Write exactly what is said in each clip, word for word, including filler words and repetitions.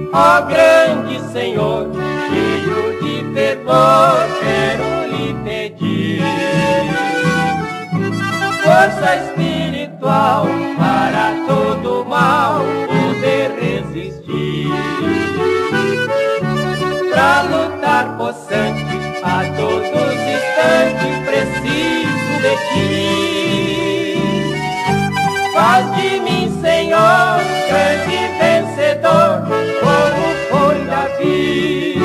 Ó grande Senhor, cheio de fervor, quero lhe pedir força espiritual para todo mal poder resistir, pra lutar possante a todos instantes preciso de ti. Faz de mim, Senhor, grande vencedor, como foi Davi.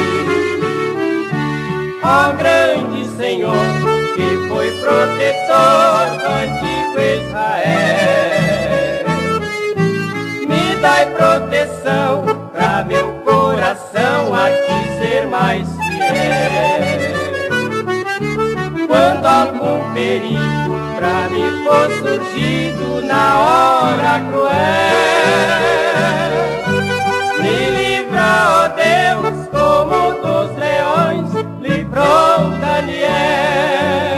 Ó grande Senhor, que foi protetor do antigo Israel, me dai proteção pra meu coração a ti ser mais fiel. Quando algum perigo pra mim for surgido na hora cruel, me livra, ó Deus, como dos leões livrou Daniel.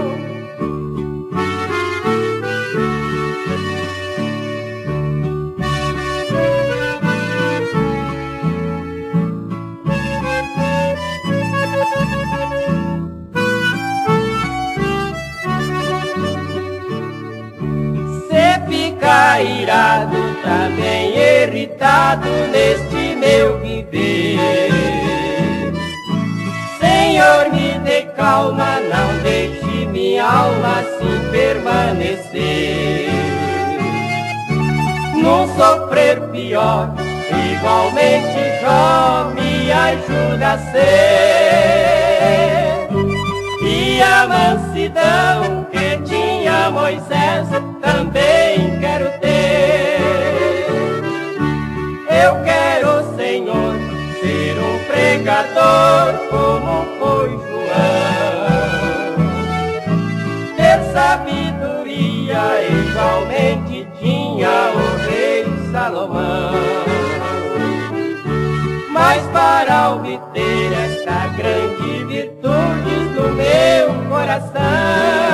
Fica irado, também irritado neste meu viver. Senhor, me dê calma, não deixe minha alma assim permanecer. Num sofrer pior, igualmente Jó me ajuda a ser. E a mansidão que tinha Moisés também quero ter. Eu quero, Senhor, ser um pregador como foi João, ter sabedoria igualmente tinha o rei Salomão. Mas para obter esta grande virtude no meu coração,